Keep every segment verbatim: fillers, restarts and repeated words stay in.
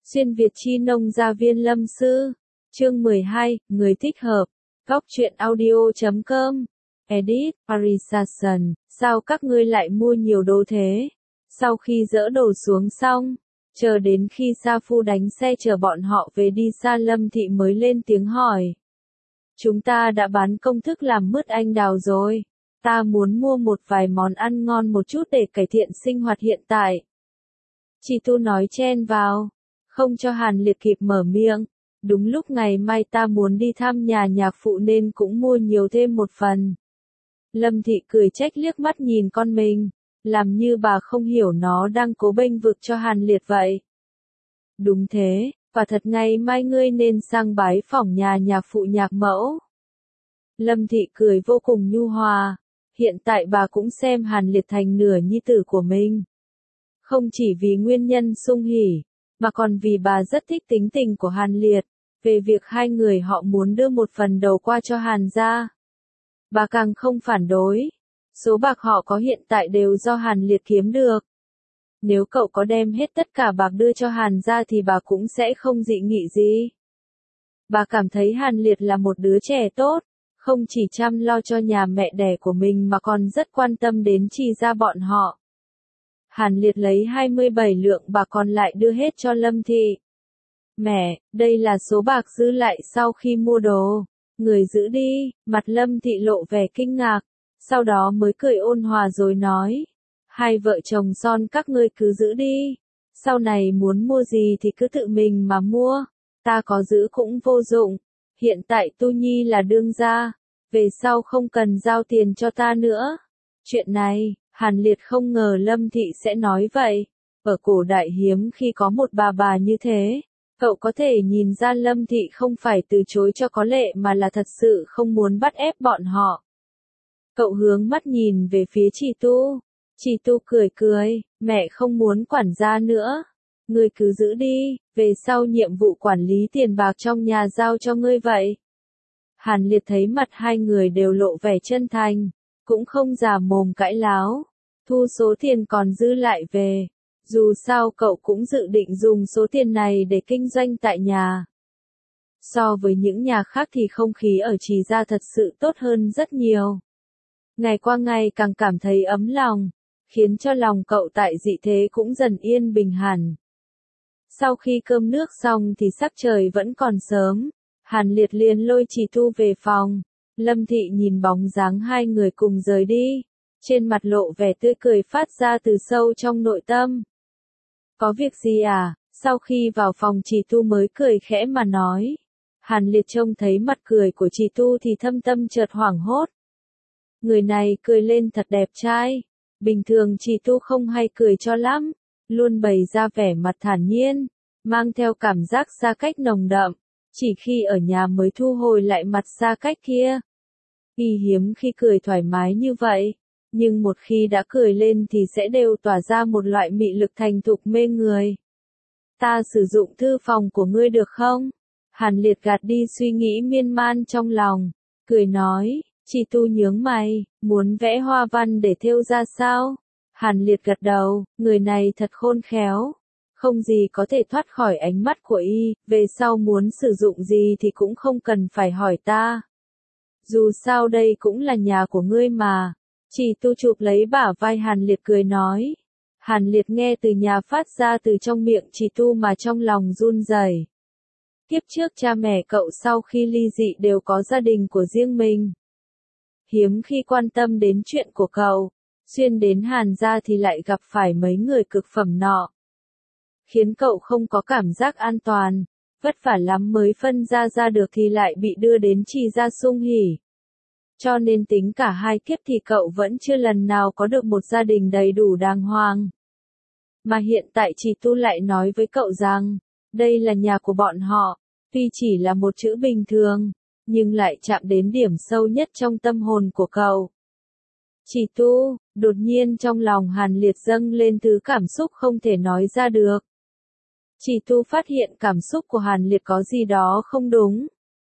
Xuyên Việt chi nông gia viên lâm sư. Chương mười hai, người thích hợp. Góc truyện audio chấm com. Edit, Parisation. Sao các ngươi lại mua nhiều đồ thế? Sau khi dỡ đồ xuống xong, chờ đến khi Sa Phu đánh xe chở bọn họ về đi xa Lâm Thị mới lên tiếng hỏi. Chúng ta đã bán công thức làm mứt anh đào rồi. Ta muốn mua một vài món ăn ngon một chút để cải thiện sinh hoạt hiện tại. Chị Tu nói chen vào, không cho Hàn Liệt kịp mở miệng. Đúng lúc ngày mai ta muốn đi thăm nhà nhạc phụ nên cũng mua nhiều thêm một phần. Lâm Thị cười trách liếc mắt nhìn con mình, làm như bà không hiểu nó đang cố bênh vực cho Hàn Liệt vậy. Đúng thế, và thật ngày mai ngươi nên sang bái phỏng nhà nhạc phụ nhạc mẫu. Lâm Thị cười vô cùng nhu hòa, hiện tại bà cũng xem Hàn Liệt thành nửa nhi tử của mình. Không chỉ vì nguyên nhân sung hỉ, mà còn vì bà rất thích tính tình của Hàn Liệt, về việc hai người họ muốn đưa một phần đầu qua cho Hàn gia. Bà càng không phản đối, số bạc họ có hiện tại đều do Hàn Liệt kiếm được. Nếu cậu có đem hết tất cả bạc đưa cho Hàn gia thì bà cũng sẽ không dị nghị gì. Bà cảm thấy Hàn Liệt là một đứa trẻ tốt, không chỉ chăm lo cho nhà mẹ đẻ của mình mà còn rất quan tâm đến Chi gia bọn họ. Hàn Liệt lấy hai mươi bảy lượng bạc còn lại đưa hết cho Lâm Thị. Mẹ, đây là số bạc giữ lại sau khi mua đồ. Người giữ đi, mặt Lâm Thị lộ vẻ kinh ngạc, sau đó mới cười ôn hòa rồi nói. Hai vợ chồng son các ngươi cứ giữ đi, sau này muốn mua gì thì cứ tự mình mà mua, ta có giữ cũng vô dụng, hiện tại Tu Nhi là đương gia, về sau không cần giao tiền cho ta nữa. Chuyện này, Hàn Liệt không ngờ Lâm Thị sẽ nói vậy, ở cổ đại hiếm khi có một bà bà như thế. Cậu có thể nhìn ra Lâm Thị không phải từ chối cho có lệ mà là thật sự không muốn bắt ép bọn họ. Cậu hướng mắt nhìn về phía chị Tu. Chị Tu cười cười, mẹ không muốn quản gia nữa. Ngươi cứ giữ đi, về sau nhiệm vụ quản lý tiền bạc trong nhà giao cho ngươi vậy. Hàn Liệt thấy mặt hai người đều lộ vẻ chân thành, cũng không già mồm cãi láo. Thu số tiền còn dư lại về. Dù sao cậu cũng dự định dùng số tiền này để kinh doanh tại nhà. So với những nhà khác thì không khí ở Trì gia thật sự tốt hơn rất nhiều. Ngày qua ngày càng cảm thấy ấm lòng, khiến cho lòng cậu tại dị thế cũng dần yên bình hẳn. Sau khi cơm nước xong thì sắc trời vẫn còn sớm, Hàn Liệt liền lôi Trì Tu về phòng. Lâm Thị nhìn bóng dáng hai người cùng rời đi, trên mặt lộ vẻ tươi cười phát ra từ sâu trong nội tâm. Có việc gì à? Sau khi vào phòng Trì Tu mới cười khẽ mà nói. Hàn Liệt trông thấy mặt cười của Trì Tu thì thâm tâm chợt hoảng hốt. Người này cười lên thật đẹp trai. Bình thường Trì Tu không hay cười cho lắm, luôn bày ra vẻ mặt thản nhiên, mang theo cảm giác xa cách nồng đậm, chỉ khi ở nhà mới thu hồi lại mặt xa cách kia. Y hiếm khi cười thoải mái như vậy. Nhưng một khi đã cười lên thì sẽ đều tỏa ra một loại mị lực thành thục mê người. Ta sử dụng thư phòng của ngươi được không? Hàn Liệt gạt đi suy nghĩ miên man trong lòng, cười nói, Chị Tu nhướng mày, muốn vẽ hoa văn để thêu ra sao? Hàn Liệt gật đầu, người này thật khôn khéo, không gì có thể thoát khỏi ánh mắt của y, về sau muốn sử dụng gì thì cũng không cần phải hỏi ta. Dù sao đây cũng là nhà của ngươi mà. Trì Tu chụp lấy bả vai Hàn Liệt cười nói. Hàn Liệt nghe từ nhà phát ra từ trong miệng Trì Tu mà trong lòng run rẩy. Kiếp trước cha mẹ cậu sau khi ly dị đều có gia đình của riêng mình. Hiếm khi quan tâm đến chuyện của cậu, xuyên đến Hàn gia thì lại gặp phải mấy người cực phẩm nọ. Khiến cậu không có cảm giác an toàn, vất vả lắm mới phân ra ra được thì lại bị đưa đến Trì gia sung hỉ. Cho nên tính cả hai kiếp thì cậu vẫn chưa lần nào có được một gia đình đầy đủ đàng hoàng. Mà hiện tại Trì Tu lại nói với cậu rằng, đây là nhà của bọn họ, tuy chỉ là một chữ bình thường, nhưng lại chạm đến điểm sâu nhất trong tâm hồn của cậu. Trì Tu, đột nhiên trong lòng Hàn Liệt dâng lên thứ cảm xúc không thể nói ra được. Trì Tu phát hiện cảm xúc của Hàn Liệt có gì đó không đúng.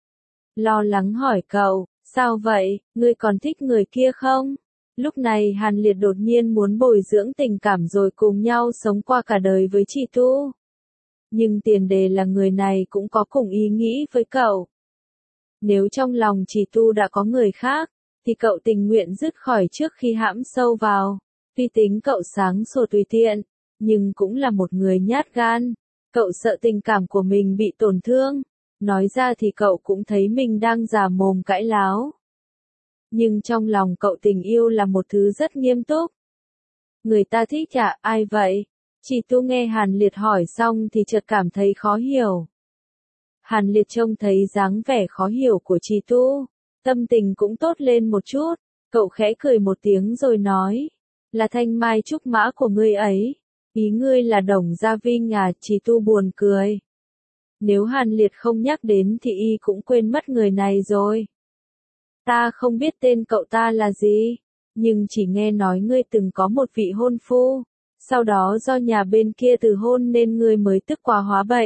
Lo lắng hỏi cậu. Sao vậy, ngươi còn thích người kia không? Lúc này Hàn Liệt đột nhiên muốn bồi dưỡng tình cảm rồi cùng nhau sống qua cả đời với Trì Tu. Nhưng tiền đề là người này cũng có cùng ý nghĩ với cậu. Nếu trong lòng Trì Tu đã có người khác, thì cậu tình nguyện dứt khỏi trước khi hãm sâu vào. Tuy tính cậu sáng sủa tùy tiện, nhưng cũng là một người nhát gan. Cậu sợ tình cảm của mình bị tổn thương. Nói ra thì cậu cũng thấy mình đang già mồm cãi láo. Nhưng trong lòng cậu tình yêu là một thứ rất nghiêm túc. Người ta thích à, ai vậy? Trì Tu nghe Hàn Liệt hỏi xong thì chợt cảm thấy khó hiểu. Hàn Liệt trông thấy dáng vẻ khó hiểu của Trì Tu, tâm tình cũng tốt lên một chút, cậu khẽ cười một tiếng rồi nói, là thanh mai trúc mã của ngươi ấy, ý ngươi là Đồng Gia Vinh à? Trì Tu buồn cười. Nếu Hàn Liệt không nhắc đến thì y cũng quên mất người này rồi. Ta không biết tên cậu ta là gì, nhưng chỉ nghe nói ngươi từng có một vị hôn phu, sau đó do nhà bên kia từ hôn nên ngươi mới tức quá hóa bệnh.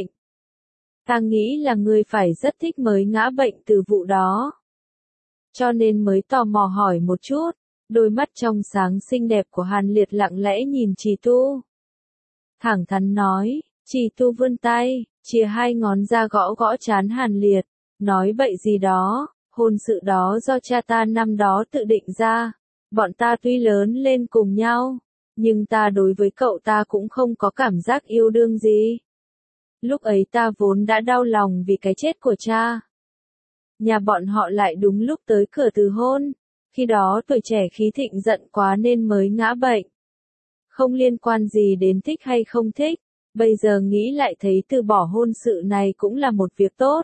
Ta nghĩ là ngươi phải rất thích mới ngã bệnh từ vụ đó. Cho nên mới tò mò hỏi một chút. Đôi mắt trong sáng xinh đẹp của Hàn Liệt lặng lẽ nhìn Trì Tu. Thẳng thắn nói, Trì Tu vươn tay, chìa hai ngón ra gõ gõ trán Hàn Liệt, nói bậy gì đó, hôn sự đó do cha ta năm đó tự định ra. Bọn ta tuy lớn lên cùng nhau, nhưng ta đối với cậu ta cũng không có cảm giác yêu đương gì. Lúc ấy ta vốn đã đau lòng vì cái chết của cha. Nhà bọn họ lại đúng lúc tới cửa từ hôn, khi đó tuổi trẻ khí thịnh giận quá nên mới ngã bệnh. Không liên quan gì đến thích hay không thích, bây giờ nghĩ lại thấy từ bỏ hôn sự này cũng là một việc tốt.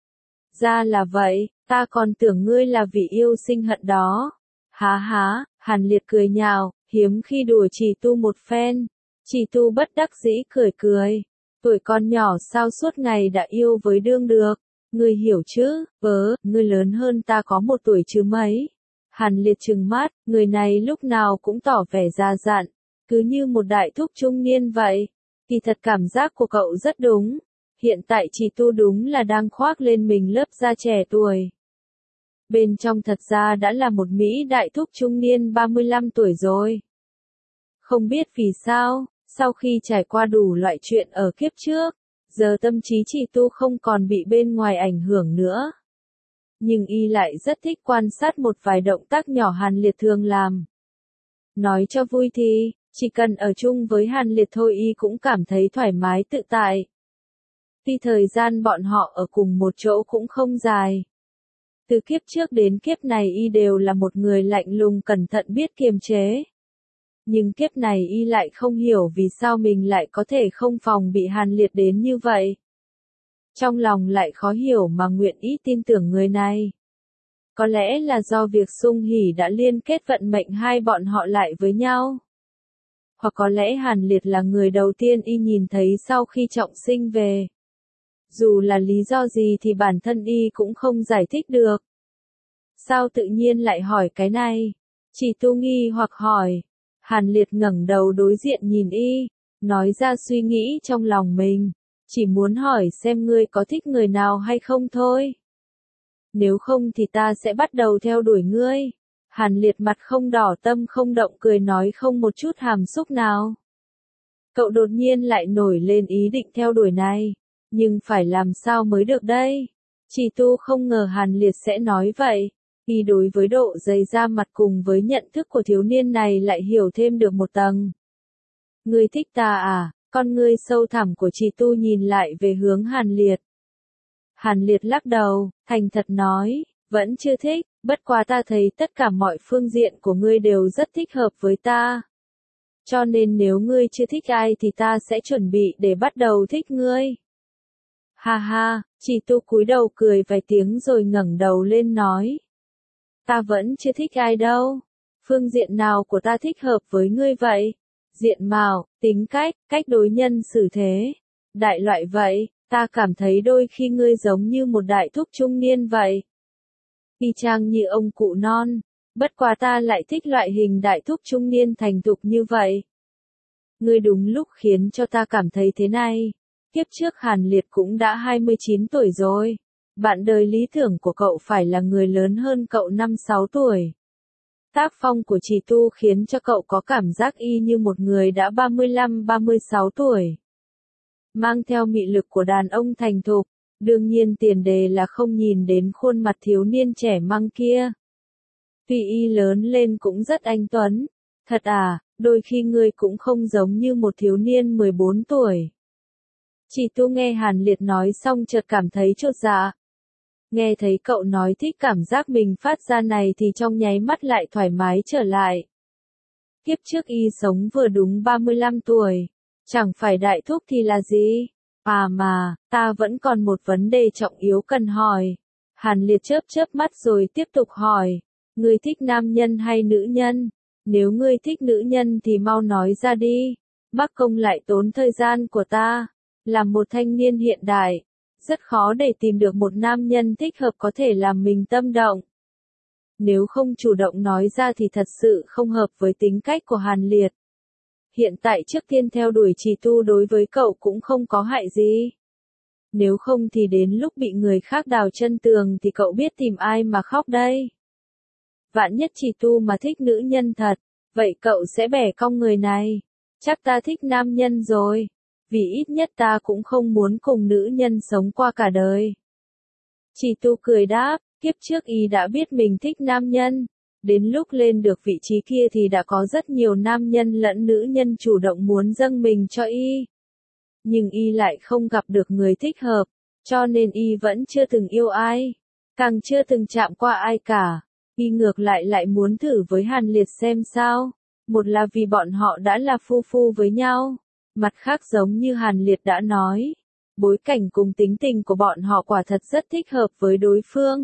Ra là vậy, ta còn tưởng ngươi là vì yêu sinh hận đó. Há há, Hàn Liệt cười nhạo, hiếm khi đùa Trì Tu một phen. Trì Tu bất đắc dĩ cười cười. Tuổi con nhỏ sao suốt ngày đã yêu với đương được. Ngươi hiểu chứ, vớ, ngươi lớn hơn ta có một tuổi chứ mấy. Hàn Liệt trừng mắt, người này lúc nào cũng tỏ vẻ già dặn, cứ như một đại thúc trung niên vậy. Kỳ thật cảm giác của cậu rất đúng. Hiện tại Trì Tu đúng là đang khoác lên mình lớp da trẻ tuổi. Bên trong thật ra đã là một Mỹ đại thúc trung niên ba mươi lăm tuổi rồi. Không biết vì sao, sau khi trải qua đủ loại chuyện ở kiếp trước, giờ tâm trí Trì Tu không còn bị bên ngoài ảnh hưởng nữa. Nhưng y lại rất thích quan sát một vài động tác nhỏ Hàn Liệt thường làm. Nói cho vui thì, chỉ cần ở chung với Hàn Liệt thôi y cũng cảm thấy thoải mái tự tại. Tuy thời gian bọn họ ở cùng một chỗ cũng không dài. Từ kiếp trước đến kiếp này y đều là một người lạnh lùng cẩn thận biết kiềm chế. Nhưng kiếp này y lại không hiểu vì sao mình lại có thể không phòng bị Hàn Liệt đến như vậy. Trong lòng lại khó hiểu mà nguyện ý tin tưởng người này. Có lẽ là do việc Sung Hỉ đã liên kết vận mệnh hai bọn họ lại với nhau. Hoặc có lẽ Hàn Liệt là người đầu tiên y nhìn thấy sau khi trọng sinh về. Dù là lý do gì thì bản thân y cũng không giải thích được. Sao tự nhiên lại hỏi cái này? Trì Tu nghi hoặc hỏi. Hàn Liệt ngẩng đầu đối diện nhìn y, nói ra suy nghĩ trong lòng mình. Chỉ muốn hỏi xem ngươi có thích người nào hay không thôi. Nếu không thì ta sẽ bắt đầu theo đuổi ngươi. Hàn Liệt mặt không đỏ tâm không động cười nói không một chút hàm xúc nào. Cậu đột nhiên lại nổi lên ý định theo đuổi này. Nhưng phải làm sao mới được đây? Trì Tu không ngờ Hàn Liệt sẽ nói vậy. Y đối với độ dày da mặt cùng với nhận thức của thiếu niên này lại hiểu thêm được một tầng. Ngươi thích ta à? Con ngươi sâu thẳm của Trì Tu nhìn lại về hướng Hàn Liệt. Hàn Liệt lắc đầu, thành thật nói, vẫn chưa thích, bất quá ta thấy tất cả mọi phương diện của ngươi đều rất thích hợp với ta. Cho nên nếu ngươi chưa thích ai thì ta sẽ chuẩn bị để bắt đầu thích ngươi. Ha ha, Trì Tu cúi đầu cười vài tiếng rồi ngẩng đầu lên nói. Ta vẫn chưa thích ai đâu. Phương diện nào của ta thích hợp với ngươi vậy? Diện mạo, tính cách, cách đối nhân xử thế. Đại loại vậy, ta cảm thấy đôi khi ngươi giống như một đại thúc trung niên vậy. Y chang như ông cụ non. Bất quá ta lại thích loại hình đại thúc trung niên thành thục như vậy. Ngươi đúng lúc khiến cho ta cảm thấy thế này. Kiếp trước Hàn Liệt cũng đã hai mươi chín tuổi rồi. Bạn đời lý tưởng của cậu phải là người lớn hơn cậu năm sáu tuổi. Tác phong của Trì Tu khiến cho cậu có cảm giác y như một người đã ba mươi lăm ba mươi sáu tuổi. mang theo mị lực của đàn ông thành thục. Đương nhiên tiền đề là không nhìn đến khuôn mặt thiếu niên trẻ măng kia. Tuy y lớn lên cũng rất anh tuấn. Thật à, đôi khi ngươi cũng không giống như một thiếu niên mười bốn tuổi. Chỉ Tu nghe Hàn Liệt nói xong chợt cảm thấy chột dạ. Nghe thấy cậu nói thích cảm giác mình phát ra này thì trong nháy mắt lại thoải mái trở lại. Kiếp trước y sống vừa đúng ba mươi lăm tuổi. Chẳng phải đại thúc thì là gì? À mà, ta vẫn còn một vấn đề trọng yếu cần hỏi. Hàn Liệt chớp chớp mắt rồi tiếp tục hỏi. Ngươi thích nam nhân hay nữ nhân? Nếu ngươi thích nữ nhân thì mau nói ra đi. Mắc công lại tốn thời gian của ta. Làm một thanh niên hiện đại, rất khó để tìm được một nam nhân thích hợp có thể làm mình tâm động. Nếu không chủ động nói ra thì thật sự không hợp với tính cách của Hàn Liệt. Hiện tại trước tiên theo đuổi trì tu đối với cậu cũng không có hại gì. Nếu không thì đến lúc bị người khác đào chân tường thì cậu biết tìm ai mà khóc đây. Vạn nhất trì tu mà thích nữ nhân thật, vậy cậu sẽ bẻ cong người này. Chắc ta thích nam nhân rồi. Vì ít nhất ta cũng không muốn cùng nữ nhân sống qua cả đời. Trì tu cười đáp, kiếp trước y đã biết mình thích nam nhân. Đến lúc lên được vị trí kia thì đã có rất nhiều nam nhân lẫn nữ nhân chủ động muốn dâng mình cho y. Nhưng y lại không gặp được người thích hợp, cho nên y vẫn chưa từng yêu ai, càng chưa từng chạm qua ai cả. Y ngược lại lại muốn thử với Hàn Liệt xem sao. Một là vì bọn họ đã là phu phu với nhau. Mặt khác giống như Hàn Liệt đã nói, bối cảnh cùng tính tình của bọn họ quả thật rất thích hợp với đối phương.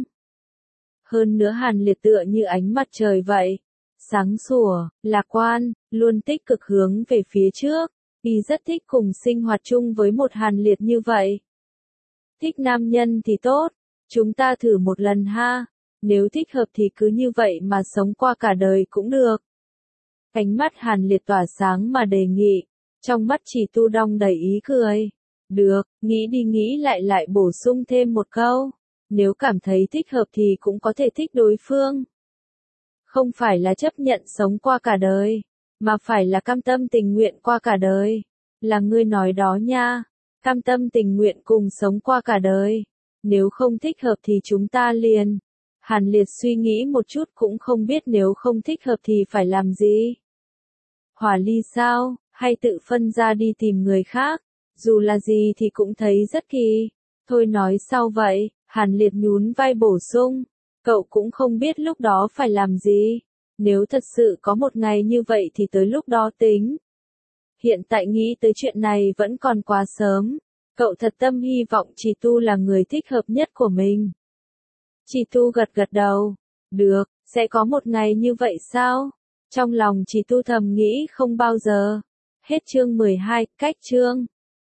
Hơn nữa Hàn Liệt tựa như ánh mặt trời vậy, sáng sủa, lạc quan, luôn tích cực hướng về phía trước. Y rất thích cùng sinh hoạt chung với một Hàn Liệt như vậy. Thích nam nhân thì tốt, chúng ta thử một lần ha. Nếu thích hợp thì cứ như vậy mà sống qua cả đời cũng được. Ánh mắt Hàn Liệt tỏa sáng mà đề nghị. Trong mắt Trì Tu đong đầy ý cười. Được, nghĩ đi nghĩ lại lại bổ sung thêm một câu. Nếu cảm thấy thích hợp thì cũng có thể thích đối phương. Không phải là chấp nhận sống qua cả đời, mà phải là cam tâm tình nguyện qua cả đời. Là ngươi nói đó nha, cam tâm tình nguyện cùng sống qua cả đời. Nếu không thích hợp thì chúng ta liền. Hàn Liệt suy nghĩ một chút cũng không biết nếu không thích hợp thì phải làm gì. Hòa ly sao, hay tự phân ra đi tìm người khác, dù là gì thì cũng thấy rất kỳ. Thôi nói sau vậy, Hàn Liệt nhún vai bổ sung, cậu cũng không biết lúc đó phải làm gì. Nếu thật sự có một ngày như vậy thì tới lúc đó tính. Hiện tại nghĩ tới chuyện này vẫn còn quá sớm. Cậu thật tâm hy vọng Trì Tu là người thích hợp nhất của mình. Trì Tu gật gật đầu. Được, sẽ có một ngày như vậy sao? Trong lòng Trì Tu thầm nghĩ không bao giờ. Hết chương mười hai, cách chương.